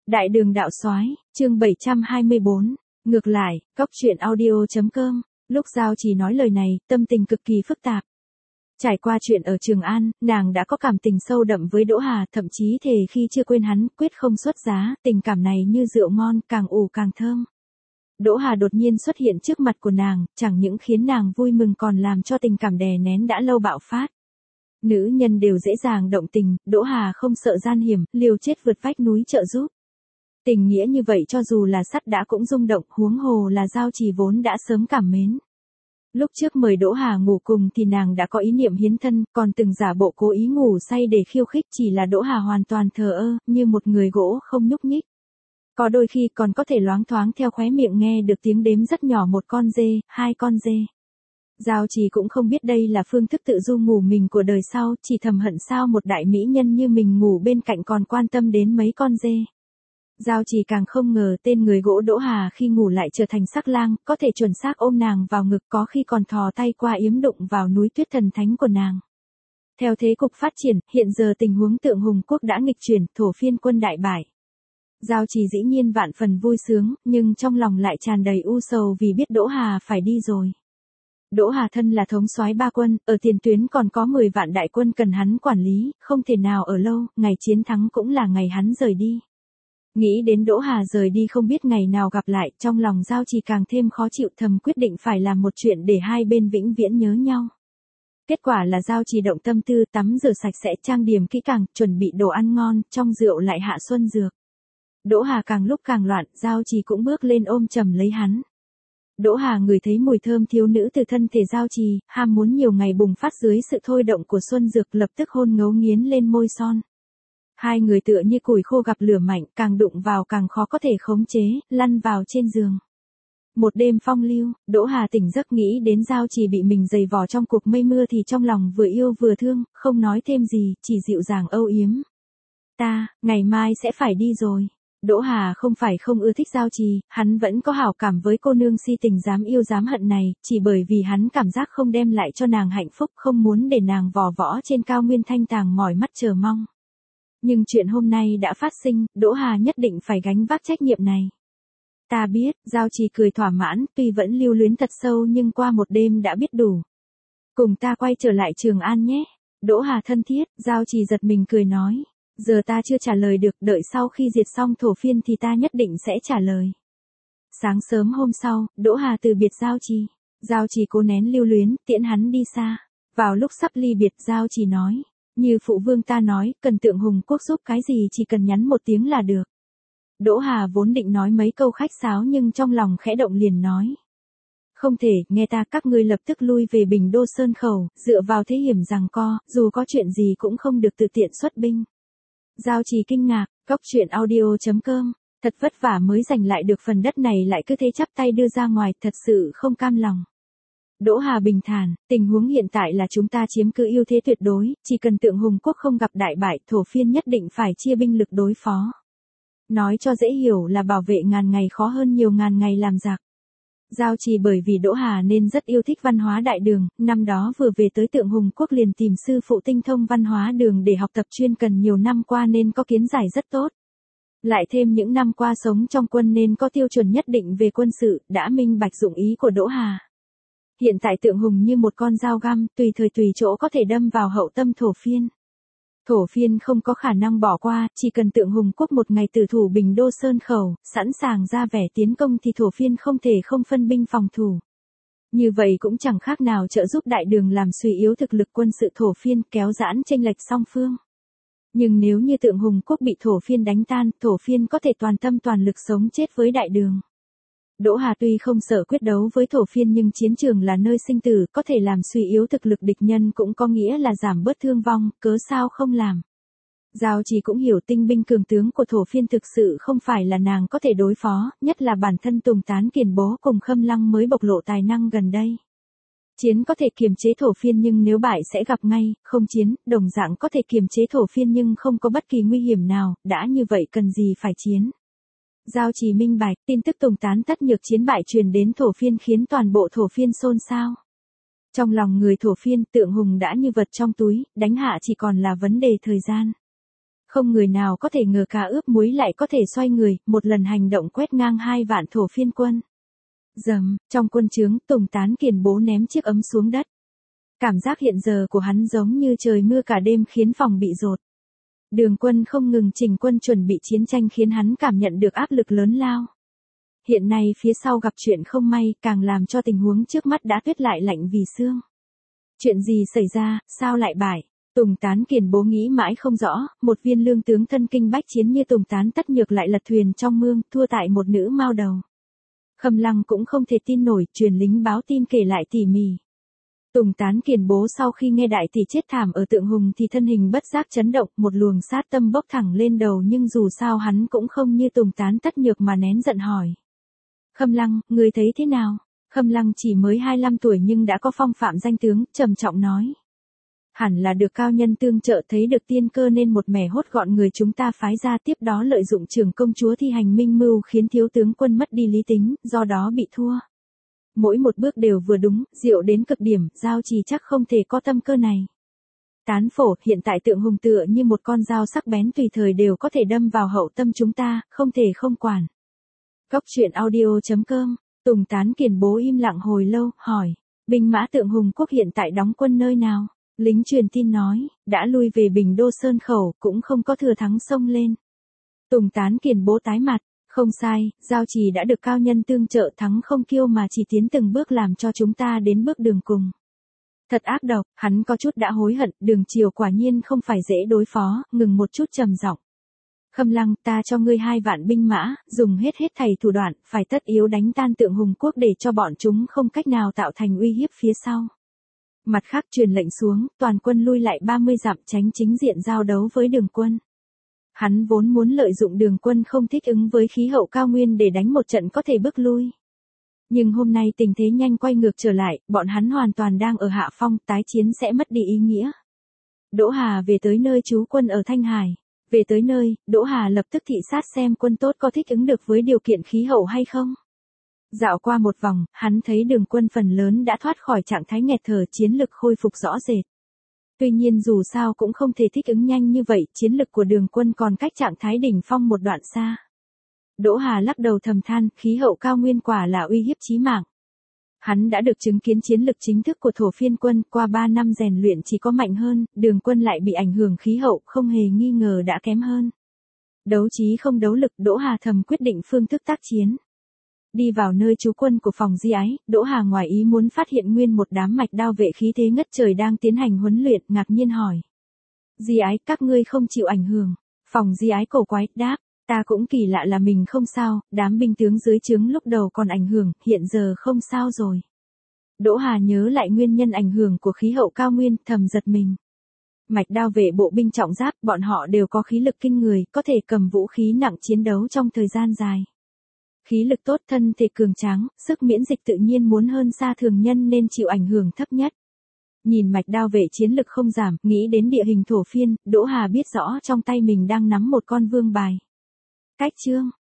Đại đường đạo soái, chương 724. Ngược lại, cóc truyện audio.com. Lúc Giao Trì nói lời này, tâm tình cực kỳ phức tạp. Trải qua chuyện ở Trường An, nàng đã có cảm tình sâu đậm với Đỗ Hà, thậm chí thề khi chưa quên hắn, quyết không xuất giá, tình cảm này như rượu ngon, càng ủ càng thơm. Đỗ Hà đột nhiên xuất hiện trước mặt của nàng, chẳng những khiến nàng vui mừng còn làm cho tình cảm đè nén đã lâu bạo phát. Nữ nhân đều dễ dàng động tình, Đỗ Hà không sợ gian hiểm, liều chết vượt vách núi trợ giúp. Tình nghĩa như vậy cho dù là sắt đã cũng rung động, huống hồ là Giao Trì vốn đã sớm cảm mến. Lúc trước mời Đỗ Hà ngủ cùng thì nàng đã có ý niệm hiến thân, còn từng giả bộ cố ý ngủ say để khiêu khích, chỉ là Đỗ Hà hoàn toàn thờ ơ, như một người gỗ không nhúc nhích. Có đôi khi còn có thể loáng thoáng theo khóe miệng nghe được tiếng đếm rất nhỏ, một con dê, hai con dê. Giao Trì cũng không biết đây là phương thức tự du ngủ mình của đời sau, chỉ thầm hận sao một đại mỹ nhân như mình ngủ bên cạnh còn quan tâm đến mấy con dê. Giao Trì càng không ngờ tên người gỗ Đỗ Hà khi ngủ lại trở thành sắc lang, có thể chuẩn xác ôm nàng vào ngực, có khi còn thò tay qua yếm đụng vào núi tuyết thần thánh của nàng. Theo thế cục phát triển, hiện giờ tình huống Tượng Hùng Quốc đã nghịch chuyển, thổ phiên quân đại bại. Giao Trì dĩ nhiên vạn phần vui sướng, nhưng trong lòng lại tràn đầy u sầu vì biết Đỗ Hà phải đi rồi. Đỗ Hà thân là thống soái ba quân, ở tiền tuyến còn có 10 vạn đại quân cần hắn quản lý, không thể nào ở lâu, ngày chiến thắng cũng là ngày hắn rời đi. Nghĩ đến Đỗ Hà rời đi không biết ngày nào gặp lại, trong lòng Giao Trì càng thêm khó chịu, thầm quyết định phải làm một chuyện để hai bên vĩnh viễn nhớ nhau. Kết quả là Giao Trì động tâm tư, tắm rửa sạch sẽ, trang điểm kỹ càng, chuẩn bị đồ ăn ngon, trong rượu lại hạ xuân dược. Đỗ Hà càng lúc càng loạn, Giao Trì cũng bước lên ôm chầm lấy hắn. Đỗ Hà ngửi thấy mùi thơm thiếu nữ từ thân thể Giao Trì, ham muốn nhiều ngày bùng phát dưới sự thôi động của xuân dược, lập tức hôn ngấu nghiến lên môi son. Hai người tựa như củi khô gặp lửa mạnh, càng đụng vào càng khó có thể khống chế, lăn vào trên giường. Một đêm phong lưu, Đỗ Hà tỉnh giấc nghĩ đến Giao Trì bị mình giày vò trong cuộc mây mưa thì trong lòng vừa yêu vừa thương, không nói thêm gì, chỉ dịu dàng âu yếm. Ngày mai sẽ phải đi rồi. Đỗ Hà không phải không ưa thích Giao Trì, hắn vẫn có hảo cảm với cô nương si tình dám yêu dám hận này, chỉ bởi vì hắn cảm giác không đem lại cho nàng hạnh phúc, không muốn để nàng vò võ trên cao nguyên thanh tàng mỏi mắt chờ mong. Nhưng chuyện hôm nay đã phát sinh, Đỗ Hà nhất định phải gánh vác trách nhiệm này. Ta biết, Giao Trì cười thỏa mãn, tuy vẫn lưu luyến thật sâu nhưng qua một đêm đã biết đủ. Cùng ta quay trở lại Trường An nhé. Đỗ Hà thân thiết, Giao Trì giật mình cười nói. Giờ ta chưa trả lời được, đợi sau khi diệt xong thổ phiên thì ta nhất định sẽ trả lời. Sáng sớm hôm sau, Đỗ Hà từ biệt Giao Trì. Giao Trì cố nén lưu luyến, tiễn hắn đi xa. Vào lúc sắp ly biệt, Giao Trì nói. Như phụ vương ta nói, cần Tượng Hùng Quốc giúp cái gì chỉ cần nhắn một tiếng là được. Đỗ Hà vốn định nói mấy câu khách sáo nhưng trong lòng khẽ động liền nói. Không thể, nghe ta, các ngươi lập tức lui về Bình Đô Sơn Khẩu, dựa vào thế hiểm giằng co, dù có chuyện gì cũng không được tự tiện xuất binh. Giao Trì kinh ngạc, cóc truyện audio.com, thật vất vả mới giành lại được phần đất này lại cứ thế chắp tay đưa ra ngoài, thật sự không cam lòng. Đỗ Hà bình thản, tình huống hiện tại là chúng ta chiếm cứ ưu thế tuyệt đối, chỉ cần Tượng Hùng Quốc không gặp đại bại, thổ phiên nhất định phải chia binh lực đối phó. Nói cho dễ hiểu là bảo vệ ngàn ngày khó hơn nhiều ngàn ngày làm giặc. Giao Trì bởi vì Đỗ Hà nên rất yêu thích văn hóa đại đường, năm đó vừa về tới Tượng Hùng Quốc liền tìm sư phụ tinh thông văn hóa đường để học tập chuyên cần, nhiều năm qua nên có kiến giải rất tốt. Lại thêm những năm qua sống trong quân nên có tiêu chuẩn nhất định về quân sự, đã minh bạch dụng ý của Đỗ Hà. Hiện tại Tượng Hùng như một con dao găm, tùy thời tùy chỗ có thể đâm vào hậu tâm thổ phiên. Thổ phiên không có khả năng bỏ qua, chỉ cần Tượng Hùng Quốc một ngày tử thủ Bình Đô Sơn Khẩu, sẵn sàng ra vẻ tiến công thì thổ phiên không thể không phân binh phòng thủ. Như vậy cũng chẳng khác nào trợ giúp đại đường làm suy yếu thực lực quân sự thổ phiên, kéo giãn chênh lệch song phương. Nhưng nếu như Tượng Hùng Quốc bị thổ phiên đánh tan, thổ phiên có thể toàn tâm toàn lực sống chết với đại đường. Đỗ Hà tuy không sợ quyết đấu với thổ phiên nhưng chiến trường là nơi sinh tử, có thể làm suy yếu thực lực địch nhân cũng có nghĩa là giảm bớt thương vong, cớ sao không làm. Giao Trì cũng hiểu tinh binh cường tướng của thổ phiên thực sự không phải là nàng có thể đối phó, nhất là bản thân Tùng Tán Kiền Bố cùng Khâm Lăng mới bộc lộ tài năng gần đây. Chiến có thể kiềm chế thổ phiên nhưng nếu bại sẽ gặp ngay, không chiến, đồng dạng có thể kiềm chế thổ phiên nhưng không có bất kỳ nguy hiểm nào, đã như vậy cần gì phải chiến. Giao Trì minh bạch, tin tức Tùng Tán tất nhược chiến bại truyền đến thổ phiên khiến toàn bộ thổ phiên xôn xao. Trong lòng người thổ phiên, Tượng Hùng đã như vật trong túi, đánh hạ chỉ còn là vấn đề thời gian. Không người nào có thể ngờ cá ướp muối lại có thể xoay người, một lần hành động quét ngang 2 vạn thổ phiên quân. Dầm, trong quân trướng, Tùng Tán Kiền bố ném chiếc ấm xuống đất. Cảm giác hiện giờ của hắn giống như trời mưa cả đêm khiến phòng bị dột. Đường Quân không ngừng chỉnh quân chuẩn bị chiến tranh khiến hắn cảm nhận được áp lực lớn lao. Hiện nay phía sau gặp chuyện không may càng làm cho tình huống trước mắt đã tuyết lại lạnh vì xương. Chuyện gì xảy ra, sao lại bại? Tùng Tán Kiền bố nghĩ mãi không rõ, một viên lương tướng thân kinh bách chiến như Tùng Tán Tất Nhược lại lật thuyền trong mương, thua tại một nữ mao đầu. Khâm Lăng cũng không thể tin nổi, truyền lính báo tin kể lại tỉ mỉ. Tùng Tán Kiền bố sau khi nghe đại tỷ chết thảm ở Tượng Hùng thì thân hình bất giác chấn động, một luồng sát tâm bốc thẳng lên đầu, nhưng dù sao hắn cũng không như Tùng Tán Tất Nhược mà nén giận hỏi. Khâm Lăng, ngươi thấy thế nào? Khâm Lăng chỉ mới 25 tuổi nhưng đã có phong phạm danh tướng, trầm trọng nói. Hẳn là được cao nhân tương trợ, thấy được tiên cơ nên một mẻ hốt gọn người chúng ta phái ra, tiếp đó lợi dụng trưởng công chúa thi hành minh mưu khiến thiếu tướng quân mất đi lý tính, do đó bị thua. Mỗi một bước đều vừa đúng, diệu đến cực điểm, Giao Trì chắc không thể có tâm cơ này. Tán Phổ, hiện tại Tượng Hùng tựa như một con dao sắc bén tùy thời đều có thể đâm vào hậu tâm chúng ta, không thể không quản. Cóc truyện audio.com, Tùng Tán Kiền bố im lặng hồi lâu, hỏi, binh mã Tượng Hùng quốc hiện tại đóng quân nơi nào? Lính truyền tin nói, đã lui về Bình Đô Sơn Khẩu, cũng không có thừa thắng xông lên. Tùng Tán Kiền bố tái mặt, không sai, Giao Trì đã được cao nhân tương trợ, thắng không kiêu mà chỉ tiến từng bước làm cho chúng ta đến bước đường cùng. Thật ác độc, hắn có chút đã hối hận, Đường Triều quả nhiên không phải dễ đối phó, ngừng một chút trầm giọng. Khâm Lăng, ta cho ngươi 2 vạn binh mã, dùng hết thảy thủ đoạn, phải tất yếu đánh tan Tượng Hùng quốc để cho bọn chúng không cách nào tạo thành uy hiếp phía sau. Mặt khác truyền lệnh xuống, toàn quân lui lại 30 dặm, tránh chính diện giao đấu với Đường quân. Hắn vốn muốn lợi dụng Đường quân không thích ứng với khí hậu cao nguyên để đánh một trận có thể bước lui. Nhưng hôm nay tình thế nhanh quay ngược trở lại, bọn hắn hoàn toàn đang ở hạ phong, tái chiến sẽ mất đi ý nghĩa. Đỗ Hà về tới nơi trú quân ở Thanh Hải. Về tới nơi, Đỗ Hà lập tức thị sát xem quân tốt có thích ứng được với điều kiện khí hậu hay không. Dạo qua một vòng, hắn thấy Đường quân phần lớn đã thoát khỏi trạng thái nghẹt thở, chiến lực khôi phục rõ rệt. Tuy nhiên dù sao cũng không thể thích ứng nhanh như vậy, chiến lực của Đường quân còn cách trạng thái đỉnh phong một đoạn xa. Đỗ Hà lắc đầu thầm than, khí hậu cao nguyên quả là uy hiếp chí mạng. Hắn đã được chứng kiến chiến lực chính thức của thổ phiên quân, qua 3 năm rèn luyện chỉ có mạnh hơn, Đường quân lại bị ảnh hưởng khí hậu, không hề nghi ngờ đã kém hơn. Đấu trí không đấu lực, Đỗ Hà thầm quyết định phương thức tác chiến. Đi vào nơi trú quân của Phòng Di Ái, Đỗ Hà ngoài ý muốn phát hiện nguyên một đám mạch đao vệ khí thế ngất trời đang tiến hành huấn luyện, ngạc nhiên hỏi. Di Ái, các ngươi không chịu ảnh hưởng? Phòng Di Ái cổ quái, đáp, ta cũng kỳ lạ là mình không sao, đám binh tướng dưới trướng lúc đầu còn ảnh hưởng, hiện giờ không sao rồi. Đỗ Hà nhớ lại nguyên nhân ảnh hưởng của khí hậu cao nguyên, thầm giật mình. Mạch đao vệ bộ binh trọng giáp, bọn họ đều có khí lực kinh người, có thể cầm vũ khí nặng chiến đấu trong thời gian dài. Khí lực tốt, thân thể cường tráng, sức miễn dịch tự nhiên muốn hơn xa thường nhân nên chịu ảnh hưởng thấp nhất. Nhìn mạch đao vệ chiến lực không giảm, nghĩ đến địa hình thổ phiên, Đỗ Hà biết rõ trong tay mình đang nắm một con vương bài. Cách chương,